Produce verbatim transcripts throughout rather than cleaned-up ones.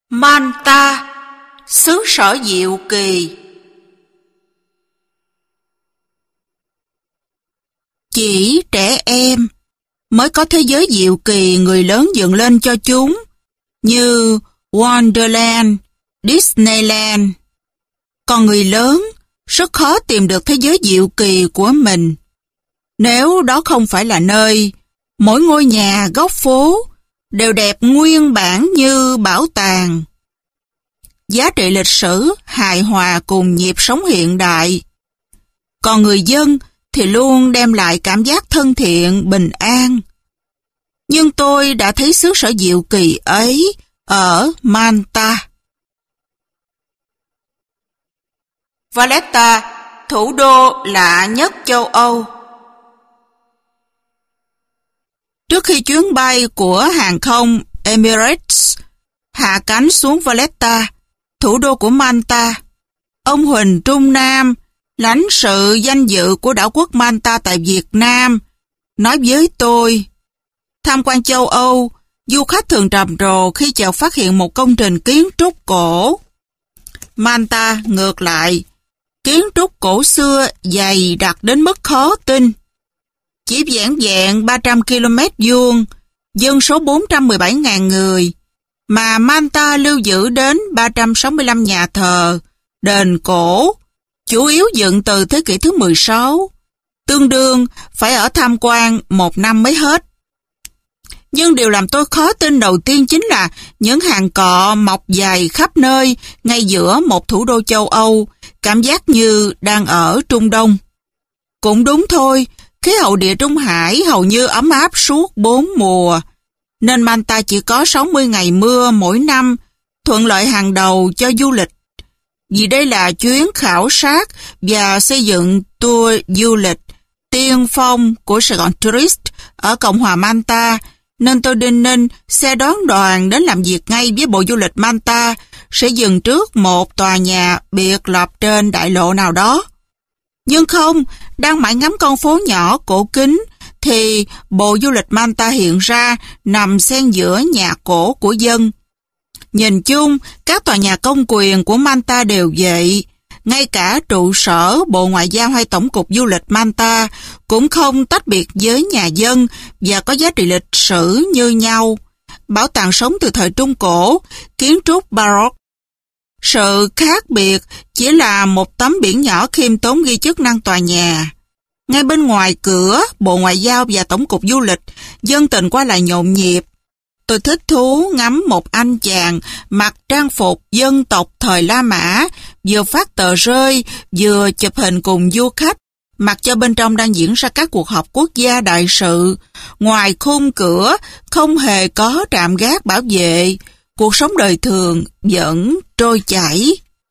Malta, xứ sở diệu kỳ. Chỉ trẻ em mới có thế giới diệu kỳ người lớn dựng lên cho chúng, như Wonderland, Disneyland. Còn người lớn rất khó tìm được thế giới diệu kỳ của mình, nếu đó không phải là nơi mỗi ngôi nhà, góc phố đều đẹp nguyên bản như bảo tàng. Giá trị lịch sử hài hòa cùng nhịp sống hiện đại. Còn người dân thì luôn đem lại cảm giác thân thiện, bình an. Nhưng tôi đã thấy xứ sở diệu kỳ ấy ở Malta. Valletta, thủ đô lạ nhất châu Âu. Trước khi chuyến bay của hàng không Emirates hạ cánh xuống Valletta, thủ đô của Malta, ông Huỳnh Trung Nam, lãnh sự danh dự của đảo quốc Malta tại Việt Nam, nói với tôi, tham quan châu Âu, du khách thường trầm trồ khi chợt phát hiện một công trình kiến trúc cổ. Malta, ngược lại, kiến trúc cổ xưa dày đặc đến mức khó tin. Chỉ vẻn vẹn ba trăm ki lô mét vuông, dân số bốn trăm mười bảy nghìn người, mà Malta lưu giữ đến ba trăm sáu mươi lăm nhà thờ, đền cổ, chủ yếu dựng từ thế kỷ thứ mười sáu, tương đương phải ở tham quan một năm mới hết. Nhưng điều làm tôi khó tin đầu tiên chính là những hàng cọ mọc dài khắp nơi ngay giữa một thủ đô châu Âu, cảm giác như đang ở Trung Đông. Cũng đúng thôi, khí hậu địa Trung Hải hầu như ấm áp suốt bốn mùa, nên Malta chỉ có sáu mươi ngày mưa mỗi năm, thuận lợi hàng đầu cho du lịch. Vì đây là chuyến khảo sát và xây dựng tour du lịch tiên phong của Sài Gòn Tourist ở Cộng hòa Malta, nên tôi đinh ninh xe đón đoàn đến làm việc ngay với Bộ Du lịch Malta sẽ dừng trước một tòa nhà biệt lập trên đại lộ nào đó. Nhưng không, đang mãi ngắm con phố nhỏ cổ kính, thì Bộ Du lịch Malta hiện ra nằm xen giữa nhà cổ của dân. Nhìn chung, các tòa nhà công quyền của Malta đều vậy. Ngay cả trụ sở Bộ Ngoại giao hay Tổng cục Du lịch Malta cũng không tách biệt với nhà dân và có giá trị lịch sử như nhau. Bảo tàng sống từ thời Trung Cổ, kiến trúc Baroque. Sự khác biệt chỉ là một tấm biển nhỏ khiêm tốn ghi chức năng tòa nhà. Ngay bên ngoài cửa Bộ Ngoại giao và Tổng cục Du lịch, dân tình qua lại nhộn nhịp. Tôi thích thú ngắm một anh chàng mặc trang phục dân tộc thời La Mã, vừa phát tờ rơi, vừa chụp hình cùng du khách, mặc cho bên trong đang diễn ra các cuộc họp quốc gia đại sự. Ngoài khung cửa không hề có trạm gác bảo vệ, cuộc sống đời thường vẫn trôi chảy.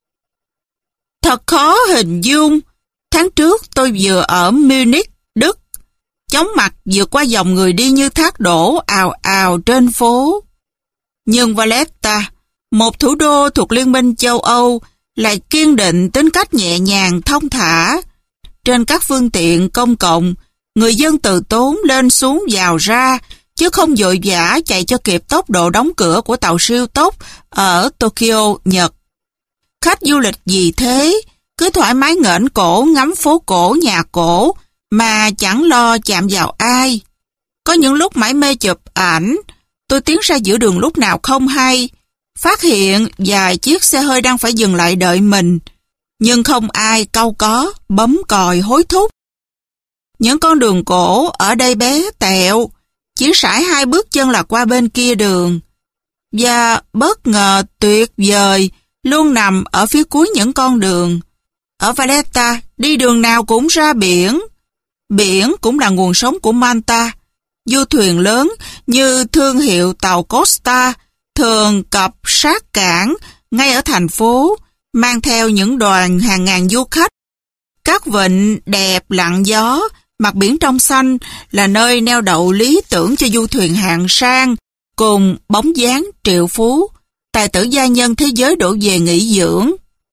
Thật khó hình dung, tháng trước tôi vừa ở Munich, Đức, chóng mặt vượt qua dòng người đi như thác đổ ào ào trên phố. Nhưng Valletta, một thủ đô thuộc Liên minh châu Âu, lại kiên định tính cách nhẹ nhàng thông thả. Trên các phương tiện công cộng, người dân từ tốn lên xuống vào ra, chứ không vội vã chạy cho kịp tốc độ đóng cửa của tàu siêu tốc ở Tokyo, Nhật. Khách du lịch vì thế, cứ thoải mái nghển cổ ngắm phố cổ, nhà cổ, mà chẳng lo chạm vào ai. Có những lúc mải mê chụp ảnh, tôi tiến ra giữa đường lúc nào không hay, phát hiện vài chiếc xe hơi đang phải dừng lại đợi mình, nhưng không ai cau có, bấm còi hối thúc. Những con đường cổ ở đây bé tẹo, chỉ sải hai bước chân là qua bên kia đường. Và bất ngờ tuyệt vời luôn nằm ở phía cuối những con đường. Ở Valletta, đi đường nào cũng ra biển. Biển cũng là nguồn sống của Malta. Du thuyền lớn như thương hiệu tàu Costa thường cập sát cảng ngay ở thành phố, mang theo những đoàn hàng ngàn du khách. Các vịnh đẹp lặng gió, mặt biển trong xanh là nơi neo đậu lý tưởng cho du thuyền hạng sang, cùng bóng dáng triệu phú, tài tử gia nhân thế giới đổ về nghỉ dưỡng.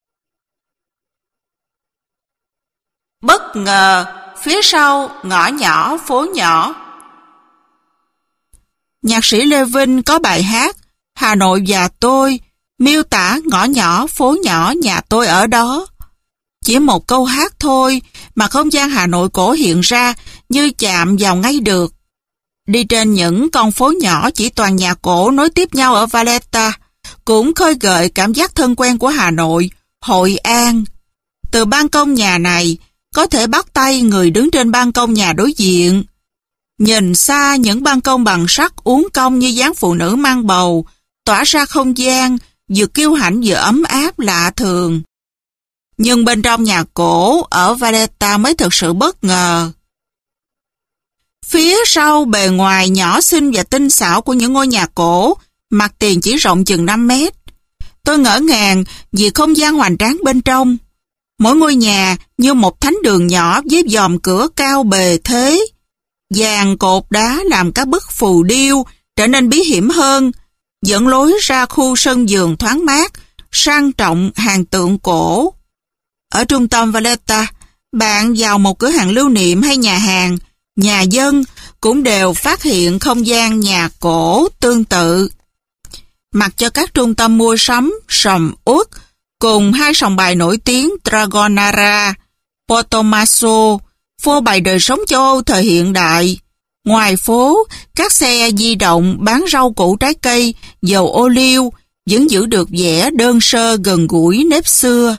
Bất ngờ, phía sau ngõ nhỏ phố nhỏ. Nhạc sĩ Lê Vinh có bài hát Hà Nội và tôi miêu tả ngõ nhỏ, phố nhỏ nhà tôi ở đó. Chỉ một câu hát thôi mà không gian Hà Nội cổ hiện ra như chạm vào ngay được. Đi trên những con phố nhỏ chỉ toàn nhà cổ nối tiếp nhau ở Valletta, cũng khơi gợi cảm giác thân quen của Hà Nội, Hội An. Từ ban công nhà này, có thể bắt tay người đứng trên ban công nhà đối diện. Nhìn xa những ban công bằng sắt uốn cong như dáng phụ nữ mang bầu, tỏa ra không gian, vừa kiêu hãnh vừa ấm áp lạ thường. Nhưng bên trong nhà cổ ở Valletta mới thực sự bất ngờ. Phía sau bề ngoài nhỏ xinh và tinh xảo của những ngôi nhà cổ, mặt tiền chỉ rộng chừng năm mét. Tôi ngỡ ngàng vì không gian hoành tráng bên trong. Mỗi ngôi nhà như một thánh đường nhỏ với dòm cửa cao bề thế. Dàn cột đá làm các bức phù điêu trở nên bí hiểm hơn, dẫn lối ra khu sân vườn thoáng mát, sang trọng hàng tượng cổ. Ở trung tâm Valletta, bạn vào một cửa hàng lưu niệm hay nhà hàng, nhà dân cũng đều phát hiện không gian nhà cổ tương tự. Mặc cho các trung tâm mua sắm, sầm uất, cùng hai sòng bài nổi tiếng Dragonara, Portomaso, phô bày đời sống châu Âu thời hiện đại. Ngoài phố, các xe di động bán rau củ trái cây, dầu ô liu vẫn giữ được vẻ đơn sơ gần gũi nếp xưa.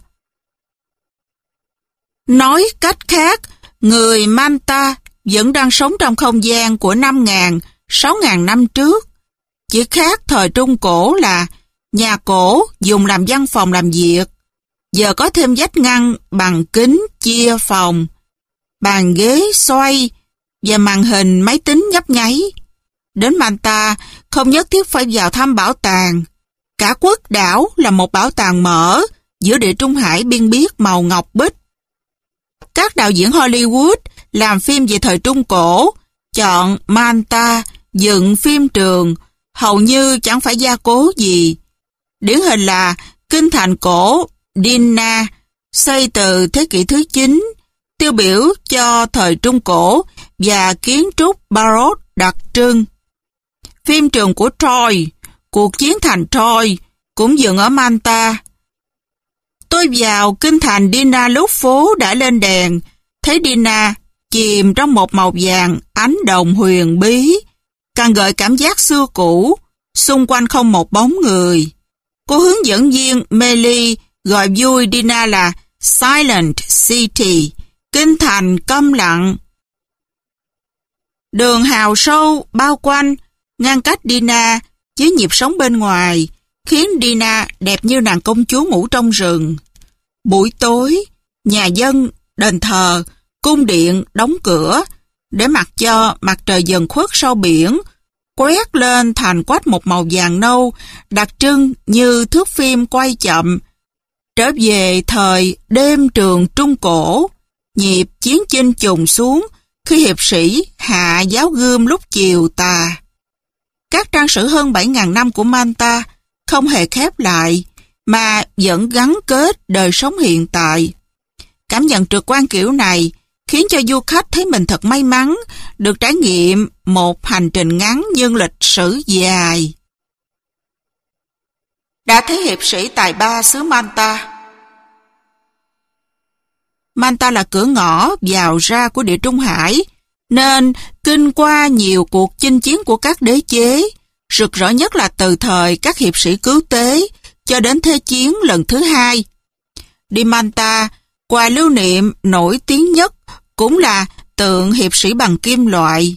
Nói cách khác, người Malta vẫn đang sống trong không gian của năm nghìn, sáu nghìn năm trước. Chỉ khác thời Trung Cổ là nhà cổ dùng làm văn phòng làm việc, giờ có thêm vách ngăn bằng kính chia phòng, bàn ghế xoay và màn hình máy tính nhấp nháy. Đến Malta không nhất thiết phải vào thăm bảo tàng. Cả quốc đảo là một bảo tàng mở giữa địa Trung Hải biên biếc màu ngọc bích. Các đạo diễn Hollywood làm phim về thời Trung Cổ chọn Malta dựng phim trường hầu như chẳng phải gia cố gì. Điển hình là kinh thành cổ Dina xây từ thế kỷ thứ chín, tiêu biểu cho thời Trung Cổ và kiến trúc Baroque đặc trưng. Phim trường của Troy, cuộc chiến thành Troy, cũng dựng ở Malta. Tôi vào kinh thành Dina lúc phố đã lên đèn, thấy Dina chìm trong một màu vàng ánh đồng huyền bí, càng gợi cảm giác xưa cũ, xung quanh không một bóng người. Cô hướng dẫn viên Melly gọi vui Dina là Silent City, kinh thành câm lặng. Đường hào sâu bao quanh, ngăn cách Dina với nhịp sống bên ngoài, khiến Dina đẹp như nàng công chúa ngủ trong rừng. Buổi tối, nhà dân, đền thờ, cung điện đóng cửa, để mặc cho mặt trời dần khuất sau biển, quét lên thành quách một màu vàng nâu, đặc trưng như thước phim quay chậm. Trở về thời đêm trường Trung Cổ, nhịp chiến chinh trùng xuống khi hiệp sĩ hạ giáo gươm lúc chiều tà. Các trang sử hơn bảy nghìn năm của Malta không hề khép lại, mà vẫn gắn kết đời sống hiện tại. Cảm nhận trực quan kiểu này khiến cho du khách thấy mình thật may mắn được trải nghiệm một hành trình ngắn nhưng lịch sử dài. Đã thấy hiệp sĩ tài ba xứ Malta. Malta là cửa ngõ vào ra của địa Trung Hải, nên kinh qua nhiều cuộc chinh chiến của các đế chế, rực rỡ nhất là từ thời các hiệp sĩ cứu tế cho đến Thế chiến lần thứ hai. Đi Malta, quà lưu niệm nổi tiếng nhất cũng là tượng hiệp sĩ bằng kim loại.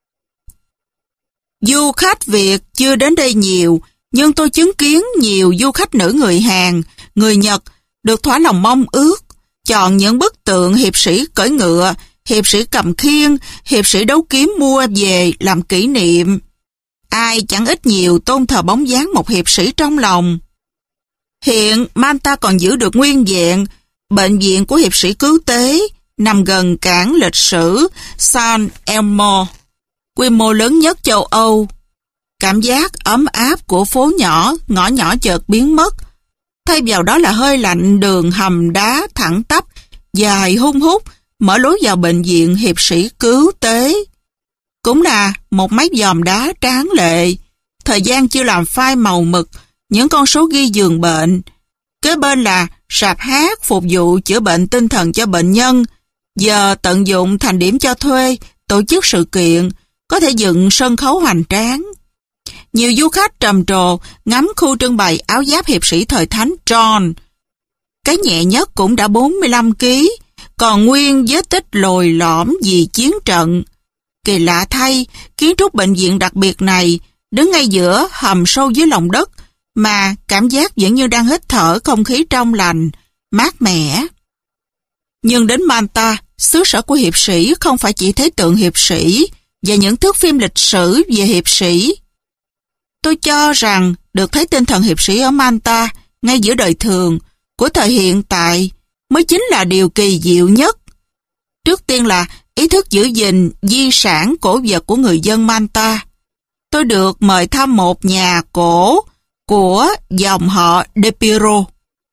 Du khách Việt chưa đến đây nhiều, nhưng tôi chứng kiến nhiều du khách nữ người Hàn, người Nhật được thỏa lòng mong ước, chọn những bức tượng hiệp sĩ cưỡi ngựa, hiệp sĩ cầm khiên, hiệp sĩ đấu kiếm mua về làm kỷ niệm. Ai chẳng ít nhiều tôn thờ bóng dáng một hiệp sĩ trong lòng. Hiện Malta còn giữ được nguyên vẹn bệnh viện của hiệp sĩ cứu tế nằm gần cảng lịch sử San Elmo, quy mô lớn nhất châu Âu. Cảm giác ấm áp của phố nhỏ, ngõ nhỏ chợt biến mất. Thay vào đó là hơi lạnh đường hầm đá thẳng tắp, dài hun hút, mở lối vào bệnh viện hiệp sĩ cứu tế. Cũng là một mái dòm đá tráng lệ, thời gian chưa làm phai màu mực, những con số ghi giường bệnh. Kế bên là rạp hát phục vụ chữa bệnh tinh thần cho bệnh nhân, giờ tận dụng thành điểm cho thuê, tổ chức sự kiện, có thể dựng sân khấu hoành tráng. Nhiều du khách trầm trồ ngắm khu trưng bày áo giáp hiệp sĩ thời thánh John. Cái nhẹ nhất cũng đã bốn mươi lăm ki lô gam, còn nguyên vết tích lồi lõm vì chiến trận. Kỳ lạ thay, kiến trúc bệnh viện đặc biệt này đứng ngay giữa hầm sâu dưới lòng đất, mà cảm giác vẫn như đang hít thở không khí trong lành, mát mẻ. Nhưng đến Manta, xứ sở của hiệp sĩ, không phải chỉ thấy tượng hiệp sĩ và những thước phim lịch sử về hiệp sĩ. Tôi cho rằng được thấy tinh thần hiệp sĩ ở Manta, ngay giữa đời thường, của thời hiện tại, mới chính là điều kỳ diệu nhất. Trước tiên là ý thức giữ gìn di sản cổ vật của người dân Manta. Tôi được mời thăm một nhà cổ của dòng họ De Piero.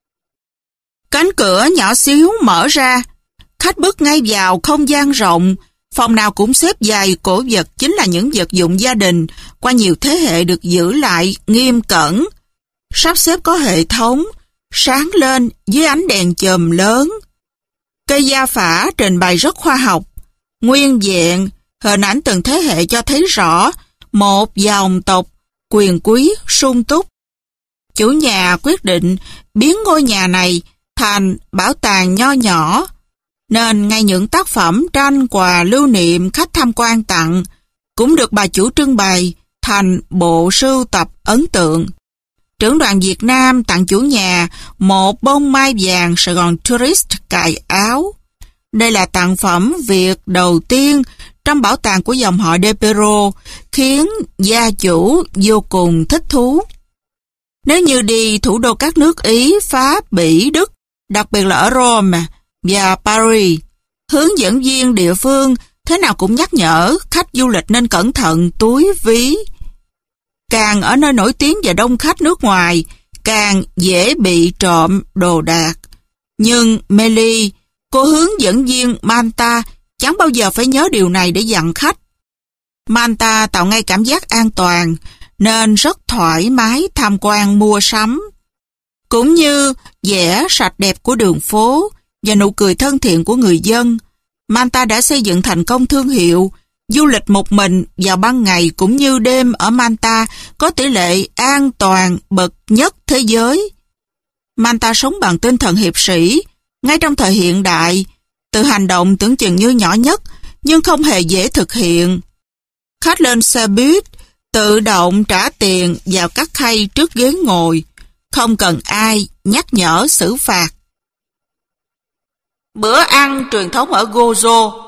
Cánh cửa nhỏ xíu mở ra, khách bước ngay vào không gian rộng, phòng nào cũng xếp dài cổ vật chính là những vật dụng gia đình qua nhiều thế hệ được giữ lại nghiêm cẩn, sắp xếp có hệ thống, sáng lên dưới ánh đèn chùm lớn. Cây gia phả trình bày rất khoa học, nguyên vẹn, hình ảnh từng thế hệ cho thấy rõ một dòng tộc quyền quý sung túc. Chủ nhà quyết định biến ngôi nhà này thành bảo tàng nho nhỏ, nên ngay những tác phẩm tranh quà lưu niệm khách tham quan tặng cũng được bà chủ trưng bày thành bộ sưu tập ấn tượng. Trưởng đoàn Việt Nam tặng chủ nhà một bông mai vàng Sài Gòn Tourist cài áo. Đây là tặng phẩm Việt đầu tiên trong bảo tàng của dòng họ De Piero, khiến gia chủ vô cùng thích thú. Nếu như đi thủ đô các nước Ý, Pháp, Bỉ, Đức, đặc biệt là ở Rome và Paris, hướng dẫn viên địa phương thế nào cũng nhắc nhở khách du lịch nên cẩn thận túi ví. Càng ở nơi nổi tiếng và đông khách nước ngoài, càng dễ bị trộm đồ đạc. Nhưng Melly, cô hướng dẫn viên Manta, chẳng bao giờ phải nhớ điều này để dặn khách. Manta tạo ngay cảm giác an toàn, nên rất thoải mái tham quan mua sắm. Cũng như vẻ sạch đẹp của đường phố và nụ cười thân thiện của người dân, Manta đã xây dựng thành công thương hiệu. Du lịch một mình vào ban ngày cũng như đêm ở Manta có tỷ lệ an toàn bậc nhất thế giới. Manta sống bằng tinh thần hiệp sĩ, ngay trong thời hiện đại, từ hành động tưởng chừng như nhỏ nhất, nhưng không hề dễ thực hiện. Khách lên xe buýt, tự động trả tiền vào các khay trước ghế ngồi, không cần ai nhắc nhở xử phạt. Bữa ăn truyền thống ở Gozo.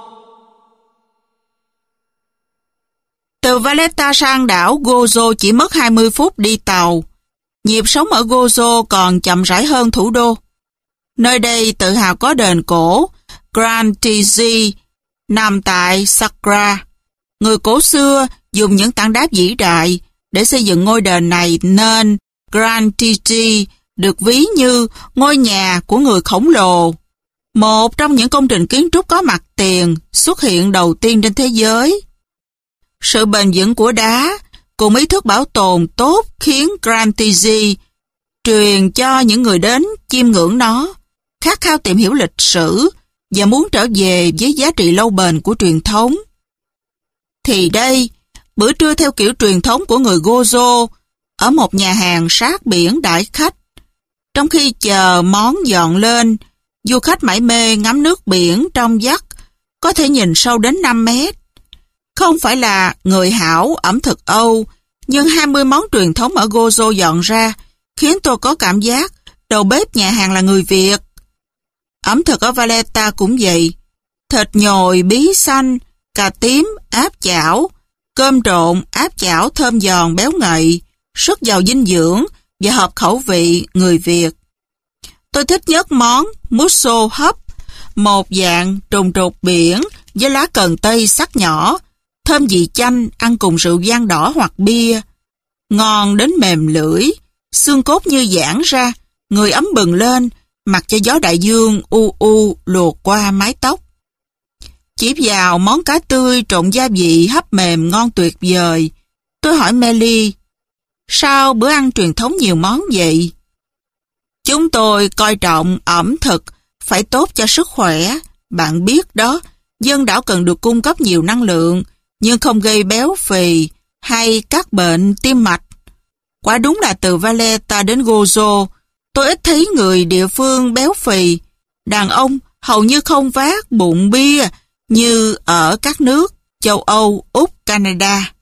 Từ Valletta sang đảo Gozo chỉ mất hai mươi phút đi tàu. Nhịp sống ở Gozo còn chậm rãi hơn thủ đô. Nơi đây tự hào có đền cổ Grand Tizi nằm tại Sakra. Người cổ xưa dùng những tảng đá vĩ đại để xây dựng ngôi đền này, nên Grand Tizi được ví như ngôi nhà của người khổng lồ. Một trong những công trình kiến trúc có mặt tiền xuất hiện đầu tiên trên thế giới. Sự bền vững của đá cùng ý thức bảo tồn tốt khiến Grand Tizi truyền cho những người đến chiêm ngưỡng nó khát khao tìm hiểu lịch sử và muốn trở về với giá trị lâu bền của truyền thống. Thì đây, bữa trưa theo kiểu truyền thống của người Gozo ở một nhà hàng sát biển đãi khách. Trong khi chờ món dọn lên, du khách mải mê ngắm nước biển trong vắt, có thể nhìn sâu đến năm mét. Không phải là người hảo ẩm thực Âu, nhưng hai mươi món truyền thống ở Gozo dọn ra khiến tôi có cảm giác đầu bếp nhà hàng là người Việt. Ẩm thực ở Valletta cũng vậy. Thịt nhồi bí xanh, cà tím áp chảo, cơm trộn áp chảo thơm giòn béo ngậy, rất giàu dinh dưỡng và hợp khẩu vị người Việt. Tôi thích nhất món musso hấp, một dạng trùng trục biển với lá cần tây sắc nhỏ, thơm vị chanh, ăn cùng rượu vang đỏ hoặc bia. Ngon đến mềm lưỡi, xương cốt như giãn ra, người ấm bừng lên, mặc cho gió đại dương u u luộc qua mái tóc. Chỉ vào món cá tươi trộn gia vị hấp mềm ngon tuyệt vời, tôi hỏi Melly, Sao bữa ăn truyền thống nhiều món vậy? Chúng tôi coi trọng ẩm thực, phải tốt cho sức khỏe. Bạn biết đó, dân đảo cần được cung cấp nhiều năng lượng, nhưng không gây béo phì hay các bệnh tim mạch. Quả đúng là từ Valletta đến Gozo, tôi ít thấy người địa phương béo phì. Đàn ông hầu như không vác bụng bia như ở các nước châu Âu, Úc, Canada.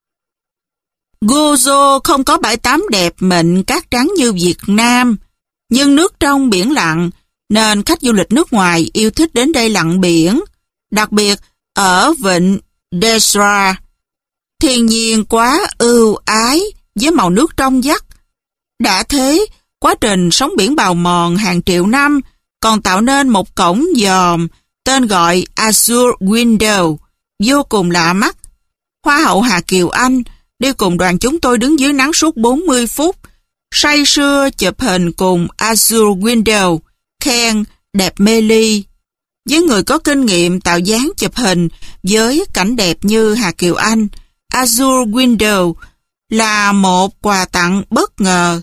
Gozo không có bãi tắm đẹp mịn cát trắng như Việt Nam, nhưng nước trong biển lặng, nên khách du lịch nước ngoài yêu thích đến đây lặn biển, đặc biệt ở vịnh Desra. Thiên nhiên quá ưu ái với màu nước trong vắt. Đã thế, quá trình sóng biển bào mòn hàng triệu năm còn tạo nên một cổng dòm tên gọi Azure Window, vô cùng lạ mắt. Hoa hậu Hà Kiều Anh đi cùng đoàn chúng tôi đứng dưới nắng suốt bốn mươi phút, say sưa chụp hình cùng Azure Window, khen đẹp mê ly. Với người có kinh nghiệm tạo dáng chụp hình với cảnh đẹp như Hà Kiều Anh, Azure Window là một quà tặng bất ngờ.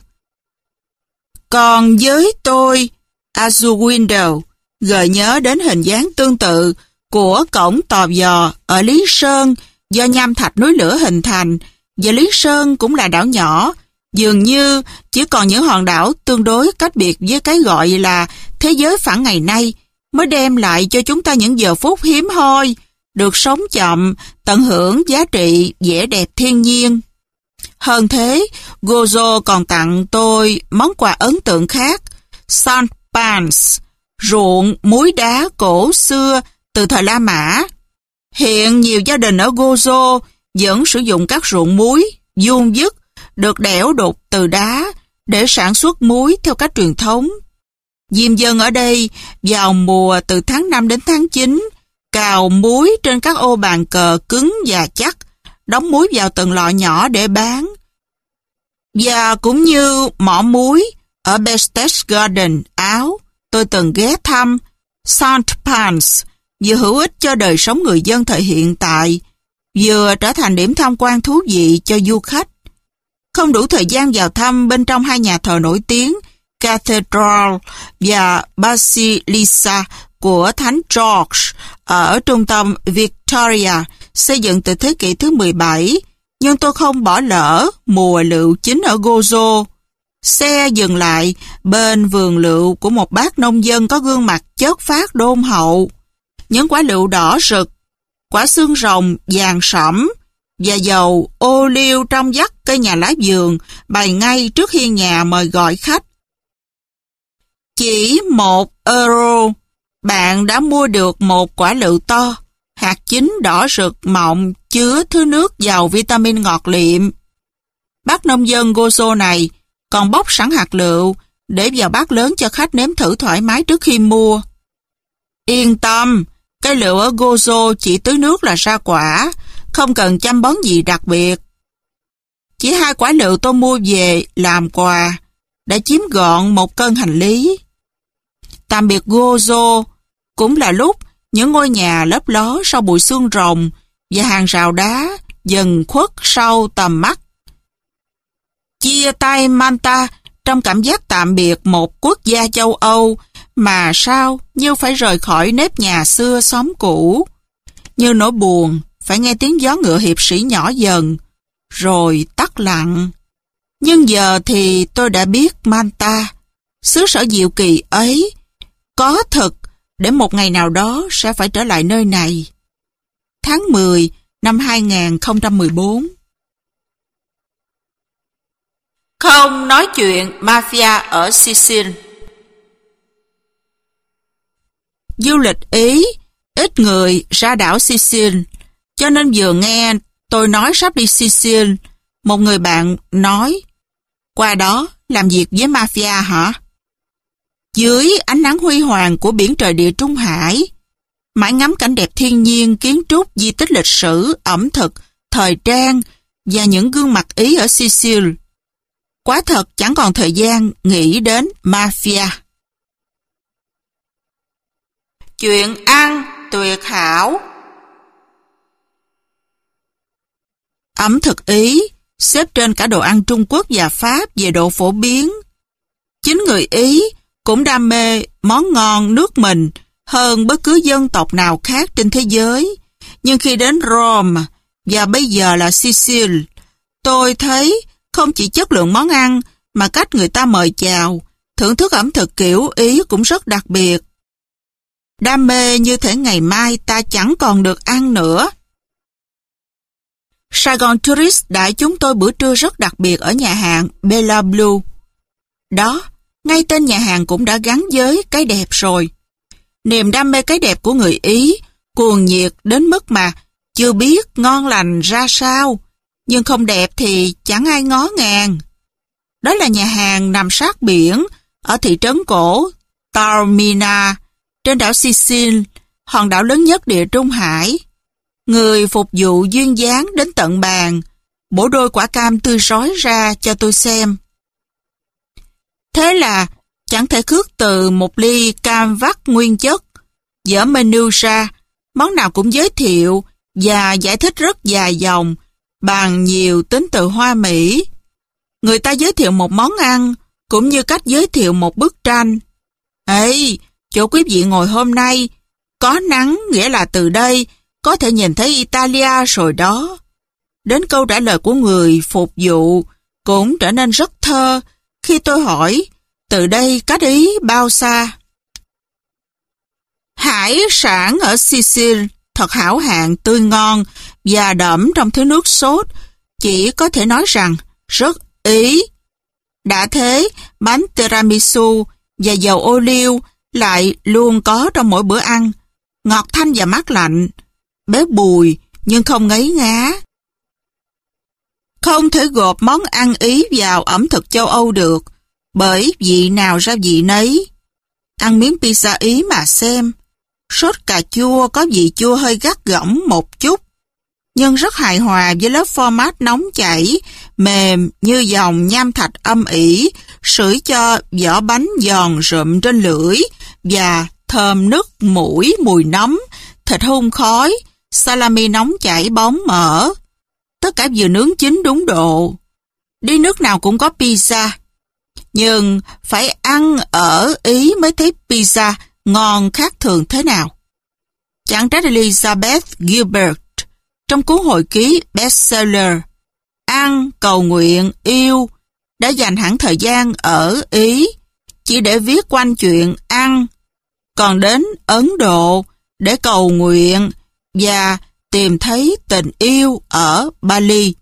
Còn với tôi, Azure Window gợi nhớ đến hình dáng tương tự của cổng Tò Giò ở Lý Sơn do nham thạch núi lửa hình thành, và Lý Sơn cũng là đảo nhỏ, dường như chỉ còn những hòn đảo tương đối cách biệt với cái gọi là thế giới phẳng ngày nay mới đem lại cho chúng ta những giờ phút hiếm hoi, được sống chậm, tận hưởng giá trị vẻ đẹp thiên nhiên. Hơn thế, Gozo còn tặng tôi món quà ấn tượng khác, Sand Pans, ruộng muối đá cổ xưa từ thời La Mã. Hiện nhiều gia đình ở Gozo vẫn sử dụng các ruộng muối vuông vức được đẽo đục từ đá để sản xuất muối theo cách truyền thống. Diêm dân ở đây vào mùa từ tháng năm đến tháng chín cào muối trên các ô bàn cờ cứng và chắc, đóng muối vào từng lọ nhỏ để bán. Và cũng như mỏ muối ở Berchtesgaden, Áo, tôi từng ghé thăm, Sandpans vừa hữu ích cho đời sống người dân thời hiện tại, vừa trở thành điểm tham quan thú vị cho du khách. Không đủ thời gian vào thăm bên trong hai nhà thờ nổi tiếng Cathedral và Basilica của Thánh George ở trung tâm Victoria, xây dựng từ thế kỷ thứ mười bảy, nhưng tôi không bỏ lỡ mùa lựu chín ở Gozo. Xe dừng lại bên vườn lựu của một bác nông dân có gương mặt chất phác đôn hậu. Những quả lựu đỏ rực, quả xương rồng vàng sẫm và dầu ô liu trong vắt cây nhà lá vườn bày ngay trước hiên nhà mời gọi khách. Chỉ một euro, bạn đã mua được một quả lựu to, hạt chín đỏ rực mọng chứa thứ nước giàu vitamin ngọt liệm. Bác nông dân Gozo này còn bóc sẵn hạt lựu để vào bát lớn cho khách nếm thử thoải mái trước khi mua. Yên tâm, cây lựu ở Gozo chỉ tưới nước là ra quả, không cần chăm bón gì đặc biệt. Chỉ hai quả lựu tôi mua về làm quà đã chiếm gọn một cân hành lý. Tạm biệt Gozo cũng là lúc những ngôi nhà lấp ló sau bụi xương rồng và hàng rào đá dần khuất sau tầm mắt. Chia tay Malta trong cảm giác tạm biệt một quốc gia châu Âu mà sao như phải rời khỏi nếp nhà xưa xóm cũ. Như nỗi buồn phải nghe tiếng gió ngựa hiệp sĩ nhỏ dần, rồi tắt lặng. Nhưng giờ thì tôi đã biết Malta, xứ sở diệu kỳ ấy, có thực để một ngày nào đó sẽ phải trở lại nơi này. Tháng mười năm hai nghìn không trăm mười bốn. Không nói chuyện mafia ở Sicily. Du lịch Ý, ít người ra đảo Sicily, cho nên vừa nghe tôi nói sắp đi Sicily, một người bạn nói, qua đó làm việc với mafia hả? Dưới ánh nắng huy hoàng của biển trời địa Trung Hải, mãi ngắm cảnh đẹp thiên nhiên, kiến trúc, di tích lịch sử, ẩm thực, thời trang và những gương mặt Ý ở Sicily, quả thật chẳng còn thời gian nghĩ đến mafia. Chuyện ăn tuyệt hảo. Ẩm thực Ý, xếp trên cả đồ ăn Trung Quốc và Pháp về độ phổ biến. Chính người Ý cũng đam mê món ngon nước mình hơn bất cứ dân tộc nào khác trên thế giới. Nhưng khi đến Rome, và bây giờ là Sicily, tôi thấy không chỉ chất lượng món ăn mà cách người ta mời chào, thưởng thức ẩm thực kiểu Ý cũng rất đặc biệt. Đam mê như thể ngày mai ta chẳng còn được ăn nữa. Saigon Tourist đãi chúng tôi bữa trưa rất đặc biệt ở nhà hàng Bella Blue. Đó, ngay tên nhà hàng cũng đã gắn với cái đẹp rồi. Niềm đam mê cái đẹp của người Ý cuồng nhiệt đến mức mà chưa biết ngon lành ra sao, nhưng không đẹp thì chẳng ai ngó ngàng. Đó là nhà hàng nằm sát biển ở thị trấn cổ Taormina, trên đảo Sicily, hòn đảo lớn nhất địa Trung Hải. Người phục vụ duyên dáng đến tận bàn, bổ đôi quả cam tươi rói ra cho tôi xem. Thế là chẳng thể khước từ một ly cam vắt nguyên chất. Dở menu ra, món nào cũng giới thiệu và giải thích rất dài dòng bằng nhiều tính từ Hoa Mỹ. Người ta giới thiệu một món ăn cũng như cách giới thiệu một bức tranh. Ê, chỗ quý vị ngồi hôm nay, có nắng nghĩa là từ đây có thể nhìn thấy Italia rồi đó. Đến câu trả lời của người phục vụ cũng trở nên rất thơ khi tôi hỏi từ đây cách Ý bao xa. Hải sản ở Sicily thật hảo hạng, tươi ngon và đẫm trong thứ nước sốt, chỉ có thể nói rằng rất Ý. Đã thế, bánh tiramisu và dầu ô liu lại luôn có trong mỗi bữa ăn, ngọt thanh và mát lạnh, béo bùi nhưng không ngấy ngá. Không thể gộp món ăn Ý vào ẩm thực châu Âu được, bởi vị nào ra vị nấy. Ăn miếng pizza Ý mà xem, sốt cà chua có vị chua hơi gắt gỏng một chút, nhưng rất hài hòa với lớp format nóng chảy, mềm như dòng nham thạch âm ỉ, sưởi cho vỏ bánh giòn rụm trên lưỡi và thơm nức mũi mùi nấm, thịt hun khói, salami nóng chảy bóng mỡ. Tất cả vừa nướng chín đúng độ. Đi nước nào cũng có pizza, nhưng phải ăn ở Ý mới thấy pizza ngon khác thường thế nào. Chẳng trách Elizabeth Gilbert trong cuốn hồi ký bestseller Ăn, Cầu Nguyện, Yêu đã dành hẳn thời gian ở Ý chỉ để viết quanh chuyện ăn, còn đến Ấn Độ để cầu nguyện và tìm thấy tình yêu ở Bali.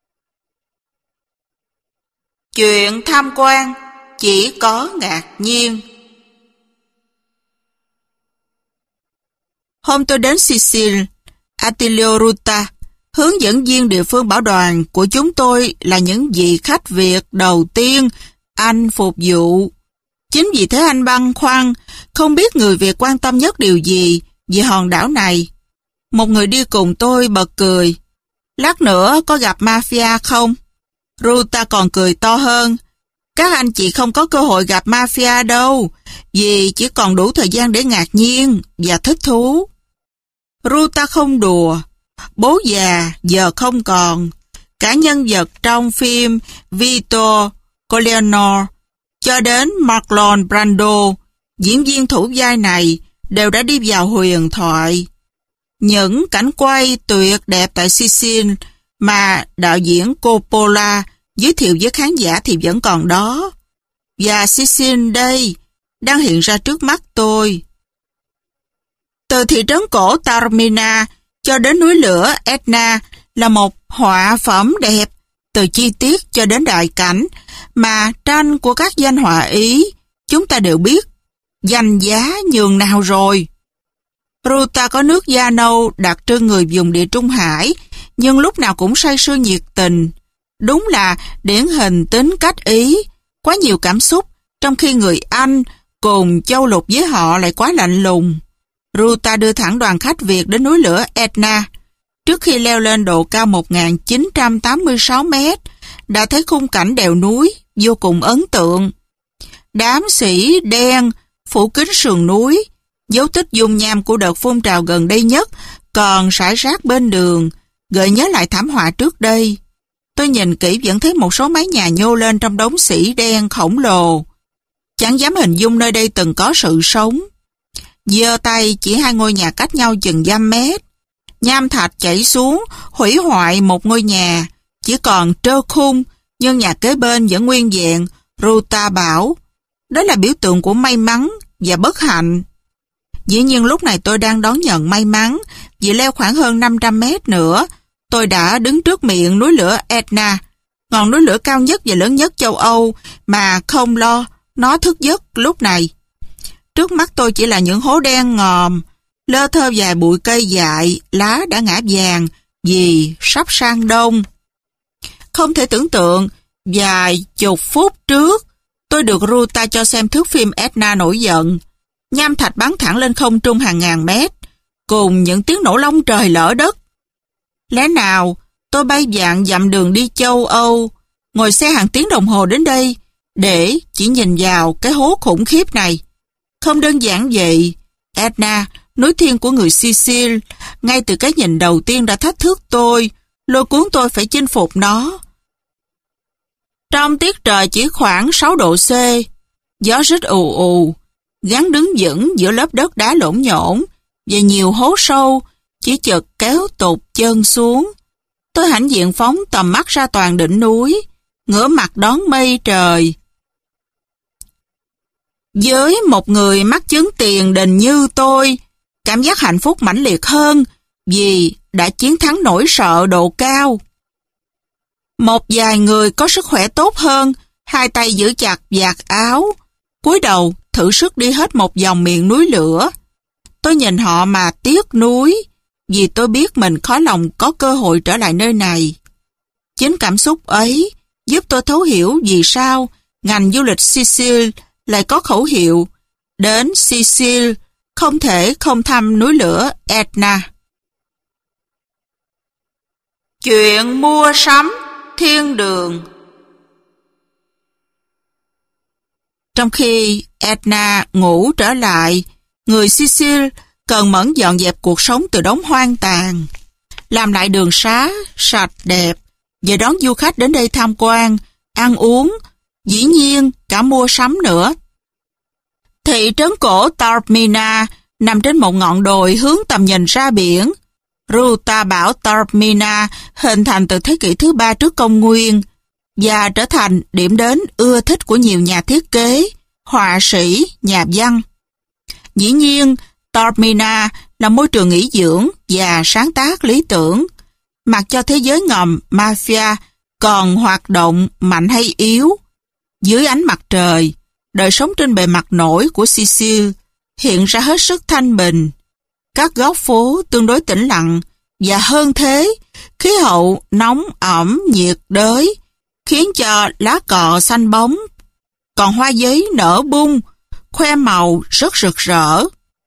Chuyện tham quan chỉ có ngạc nhiên. Hôm tôi đến Sicily, Attilio Ruta, hướng dẫn viên địa phương bảo đoàn của chúng tôi là những vị khách Việt đầu tiên anh phục vụ. Chính vì thế anh băn khoăn, không biết người Việt quan tâm nhất điều gì về hòn đảo này. Một người đi cùng tôi bật cười. Lát nữa có gặp mafia không? Ruta còn cười to hơn. Các anh chị không có cơ hội gặp mafia đâu, vì chỉ còn đủ thời gian để ngạc nhiên và thích thú. Ruta không đùa. Bố già giờ không còn. Cả nhân vật trong phim Vito Corleone cho đến Marlon Brando, diễn viên thủ vai này đều đã đi vào huyền thoại. Những cảnh quay tuyệt đẹp tại Sicily mà đạo diễn Coppola giới thiệu với khán giả thì vẫn còn đó. Và Sicily đây đang hiện ra trước mắt tôi. Từ thị trấn cổ Taormina cho đến núi lửa Etna là một họa phẩm đẹp, từ chi tiết cho đến đại cảnh, mà tranh của các danh họa Ý chúng ta đều biết danh giá nhường nào rồi. Ruta có nước da nâu đặc trưng người vùng địa Trung Hải, nhưng lúc nào cũng say sưa nhiệt tình. Đúng là điển hình tính cách Ý, quá nhiều cảm xúc, trong khi người Anh cùng châu lục với họ lại quá lạnh lùng. Ruta đưa thẳng đoàn khách Việt đến núi lửa Etna. Trước khi leo lên độ cao một nghìn chín trăm tám mươi sáu mét, đã thấy khung cảnh đèo núi vô cùng ấn tượng. Đám sĩ đen phủ kín sườn núi, dấu tích dung nham của đợt phun trào gần đây nhất còn rải rác bên đường, gợi nhớ lại thảm họa trước đây. Tôi nhìn kỹ vẫn thấy một số mái nhà nhô lên trong đống sỉ đen khổng lồ. Chẳng dám hình dung nơi đây từng có sự sống. Giơ tay chỉ hai ngôi nhà cách nhau chừng dăm mét. Nham thạch chảy xuống, hủy hoại một ngôi nhà, chỉ còn trơ khung, nhưng nhà kế bên vẫn nguyên vẹn. Ruta bảo, đó là biểu tượng của may mắn và bất hạnh. Dĩ nhiên lúc này tôi đang đón nhận may mắn, vì leo khoảng hơn năm trăm mét nữa, tôi đã đứng trước miệng núi lửa Etna, ngọn núi lửa cao nhất và lớn nhất châu Âu, mà không lo nó thức giấc lúc này. Trước mắt tôi chỉ là những hố đen ngòm, lơ thơ vài bụi cây dại, lá đã ngã vàng vì sắp sang đông. Không thể tưởng tượng, vài chục phút trước, tôi được Ruta cho xem thước phim Etna nổi giận. Nham thạch bắn thẳng lên không trung hàng ngàn mét, cùng những tiếng nổ long trời lở đất. Lẽ nào tôi bay vạn dặm đường đi châu Âu, ngồi xe hàng tiếng đồng hồ đến đây, để chỉ nhìn vào cái hố khủng khiếp này? Không đơn giản vậy. Etna, núi thiên của người Sicily, ngay từ cái nhìn đầu tiên đã thách thức tôi, lôi cuốn tôi phải chinh phục nó. Trong tiết trời chỉ khoảng sáu độ C, gió rít ù ù, gắn đứng vững giữa lớp đất đá lổn nhổn và nhiều hố sâu, chỉ chợt kéo tụt chân xuống. Tôi hãnh diện phóng tầm mắt ra toàn đỉnh núi, ngửa mặt đón mây trời. Với một người mắc chứng tiền đình như tôi, cảm giác hạnh phúc mãnh liệt hơn vì đã chiến thắng nỗi sợ độ cao. Một vài người có sức khỏe tốt hơn, hai tay giữ chặt vạt áo, cúi đầu thử sức đi hết một vòng miệng núi lửa. Tôi nhìn họ mà tiếc nuối, vì tôi biết mình khó lòng có cơ hội trở lại nơi này. Chính cảm xúc ấy giúp tôi thấu hiểu vì sao ngành du lịch Sicily lại có khẩu hiệu đến Sicily không thể không thăm núi lửa Etna. Chuyện mua sắm thiên đường. Trong khi Etna ngủ trở lại, người Sicily cần mẫn dọn dẹp cuộc sống từ đống hoang tàn, làm lại đường xá sạch đẹp và đón du khách đến đây tham quan, ăn uống, dĩ nhiên cả mua sắm nữa. Thị trấn cổ Taormina nằm trên một ngọn đồi hướng tầm nhìn ra biển. Ruta bảo Taormina hình thành từ thế kỷ thứ ba trước công nguyên và trở thành điểm đến ưa thích của nhiều nhà thiết kế, họa sĩ, nhà văn. Dĩ nhiên, Taormina là môi trường nghỉ dưỡng và sáng tác lý tưởng, mặc cho thế giới ngầm mafia còn hoạt động mạnh hay yếu. Dưới ánh mặt trời, đời sống trên bề mặt nổi của Sicily hiện ra hết sức thanh bình. Các góc phố tương đối tĩnh lặng và hơn thế, khí hậu nóng ẩm nhiệt đới khiến cho lá cọ xanh bóng, còn hoa giấy nở bung, khoe màu rất rực rỡ.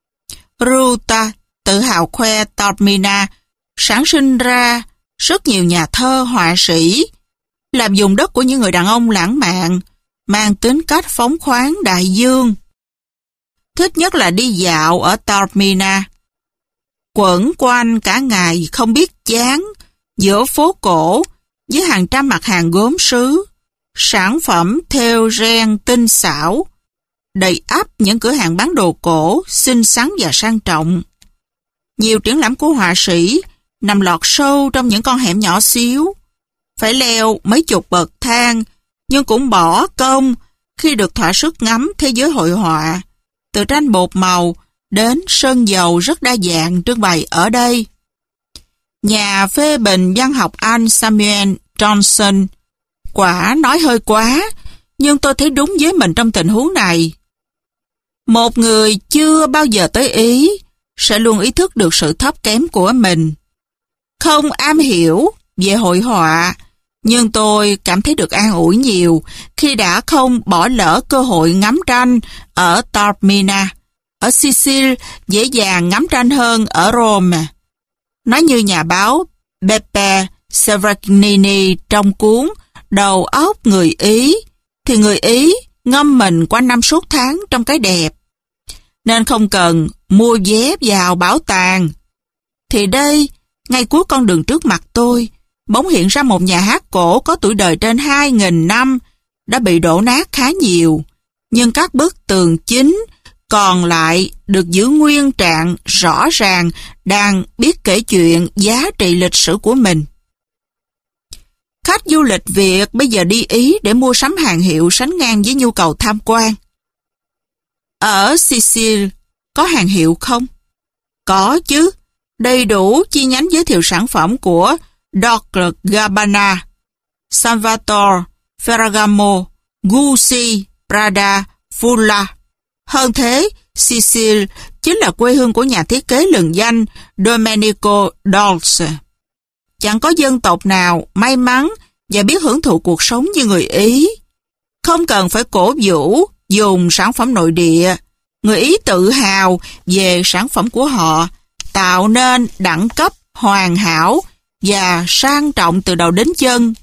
Ruta tự hào khoe Taormina sản sinh ra rất nhiều nhà thơ, họa sĩ, làm vùng đất của những người đàn ông lãng mạn, mang tính cách phóng khoáng đại dương. Thích nhất là đi dạo ở Taormina, quẩn quanh cả ngày không biết chán giữa phố cổ với hàng trăm mặt hàng gốm sứ, sản phẩm thêu ren tinh xảo, đầy ắp những cửa hàng bán đồ cổ xinh xắn và sang trọng. Nhiều triển lãm của họa sĩ nằm lọt sâu trong những con hẻm nhỏ xíu, phải leo mấy chục bậc thang, nhưng cũng bỏ công khi được thỏa sức ngắm thế giới hội họa, từ tranh bột màu đến sơn dầu rất đa dạng trưng bày ở đây. Nhà phê bình văn học Anh Samuel Johnson quả nói hơi quá, nhưng tôi thấy đúng với mình trong tình huống này. Một người chưa bao giờ tới Ý sẽ luôn ý thức được sự thấp kém của mình. Không am hiểu về hội họa, nhưng tôi cảm thấy được an ủi nhiều khi đã không bỏ lỡ cơ hội ngắm tranh ở Taormina. Ở Sicily dễ dàng ngắm tranh hơn ở Rome. Nói như nhà báo Beppe Severgnini trong cuốn Đầu óc người Ý, thì người Ý ngâm mình quanh năm suốt tháng trong cái đẹp, nên không cần mua vé vào bảo tàng. Thì đây, ngay cuối con đường trước mặt tôi, bỗng hiện ra một nhà hát cổ có tuổi đời trên hai nghìn năm, đã bị đổ nát khá nhiều, nhưng các bức tường chính còn lại được giữ nguyên trạng, rõ ràng, đang biết kể chuyện giá trị lịch sử của mình. Khách du lịch Việt bây giờ đi Ý để mua sắm hàng hiệu sánh ngang với nhu cầu tham quan. Ở Sicily có hàng hiệu không? Có chứ, đầy đủ chi nhánh giới thiệu sản phẩm của Dolce and Gabbana, Salvatore Ferragamo, Gucci, Prada, Fulla. Hơn thế, Sicily chính là quê hương của nhà thiết kế lừng danh Domenico Dolce. Chẳng có dân tộc nào may mắn và biết hưởng thụ cuộc sống như người Ý. Không cần phải cổ vũ dùng sản phẩm nội địa, người Ý tự hào về sản phẩm của họ, tạo nên đẳng cấp hoàn hảo và sang trọng từ đầu đến chân.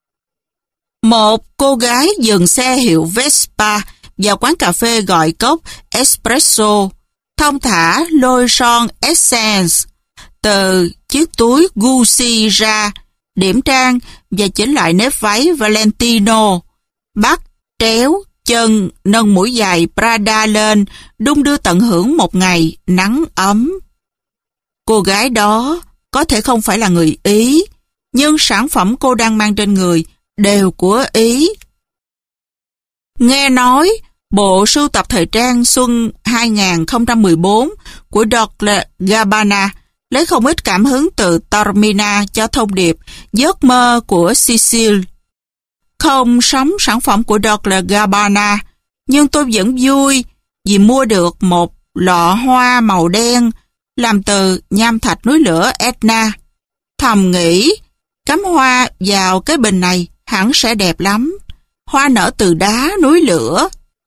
Một cô gái dừng xe hiệu Vespa vào quán cà phê gọi cốc espresso, thong thả lôi son Essence từ chiếc túi Gucci ra, điểm trang và chỉnh lại nếp váy Valentino, bắt tréo chân nâng mũi giày Prada lên, đung đưa tận hưởng một ngày nắng ấm. Cô gái đó có thể không phải là người Ý, nhưng sản phẩm cô đang mang trên người đều của Ý. Nghe nói, bộ sưu tập thời trang xuân hai không một bốn của Dolce and Gabbana lấy không ít cảm hứng từ Taormina cho thông điệp giấc mơ của Sicily. Không sắm sản phẩm của Dolce and Gabbana, nhưng tôi vẫn vui vì mua được một lọ hoa màu đen làm từ nham thạch núi lửa Etna. Thầm nghĩ, cắm hoa vào cái bình này hẳn sẽ đẹp lắm. Hoa nở từ đá núi lửa.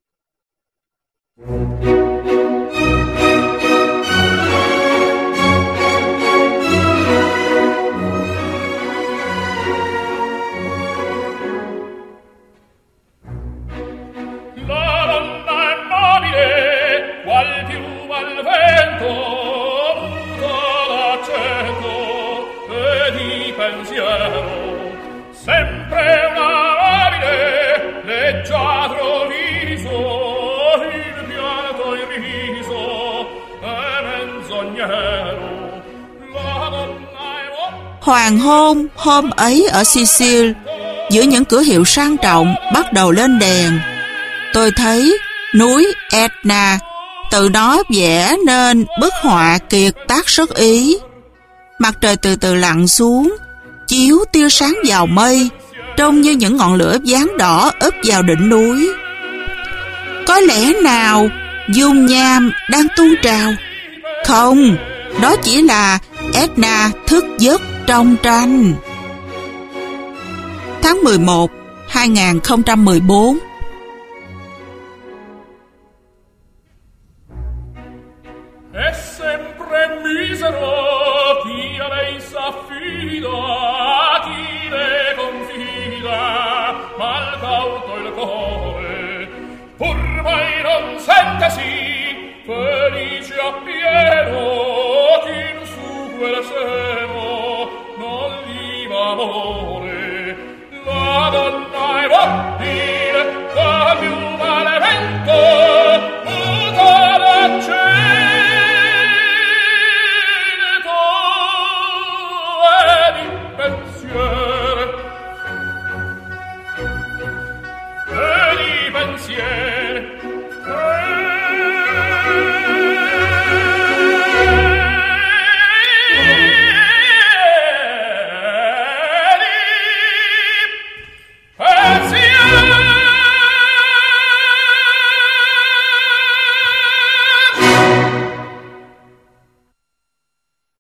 Hoàng hôn hôm ấy ở Sicily, giữa những cửa hiệu sang trọng bắt đầu lên đèn. Tôi thấy núi Etna tự nó vẽ nên bức họa kiệt tác rất Ý. Mặt trời từ từ lặn xuống, chiếu tia sáng vào mây, trông như những ngọn lửa váng đỏ úp vào đỉnh núi. Có lẽ nào dung nham đang tuôn trào? Không, đó chỉ là Etna thức giấc trong tranh. Tháng mười một, hai không một bốn. È sempre misero chi a lei s'affida, chi le confida, mal cauto il cuore, pur mai non sentesi felice appieno, chi su quel seno non viva amore. La donna è mobile, la più malemento, muta l'accento, e di pensiero, e di pensiero.